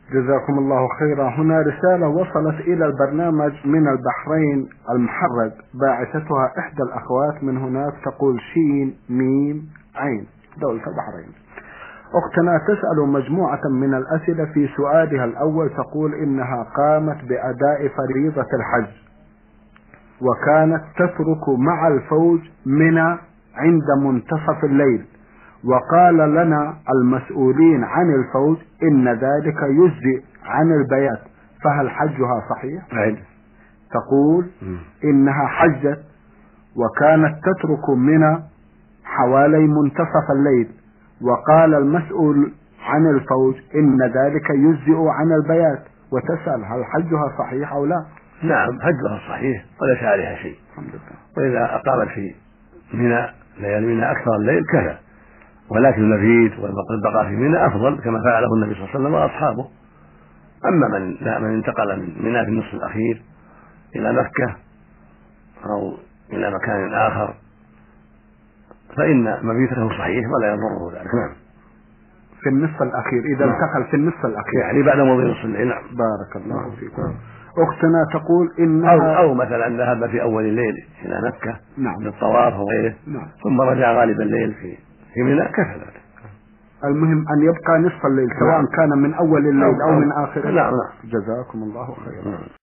جزاكم الله خيرا. هنا رسالة وصلت إلى البرنامج من البحرين المحرق، باعثتها إحدى الأخوات من هناك، تقول شين ميم عين دولة البحرين. أختنا تسأل مجموعة من الأسئلة. في سؤالها الأول تقول إنها قامت بأداء فريضة الحج، وكانت تترك مع الفوج منى عند منتصف الليل، وقال لنا المسؤولين عن الفوج إن ذلك يجزئ عن البيات، فهل حجها صحيح؟ تقول إنها حجت وكانت تترك منى حوالي منتصف الليل، وقال المسؤول عن الفوج إن ذلك يجزئ عن البيات، وتسأل هل حجها صحيح أو لا؟ نعم، حجها صحيح وليس عليها شيء الحمد لله. وإذا أقامت في منى ليالي منى أكثر الليل كفى، ولكن المبيت والبقاء في منى أفضل كما فعله النبي صلى الله عليه وسلم وأصحابه. أما من انتقل من منى في النصف الأخير إلى مكة أو إلى مكان آخر فإن مبيته صحيح ولا يضره ذلك. نعم، في النصف الأخير إذا انتقل في النصف الأخير يعني بعد مضي نصف الليل. نعم، بارك الله فيكم. أختنا تقول إنها أو مثلا ذهب في أول الليل إلى مكة للطواف وغيره ثم رجع غالب الليل في منى كفى ذلك. المهم أن يبقى نصف الليل سواء كان من أول الليل أو من آخره. نعم. جزاكم الله خيرا.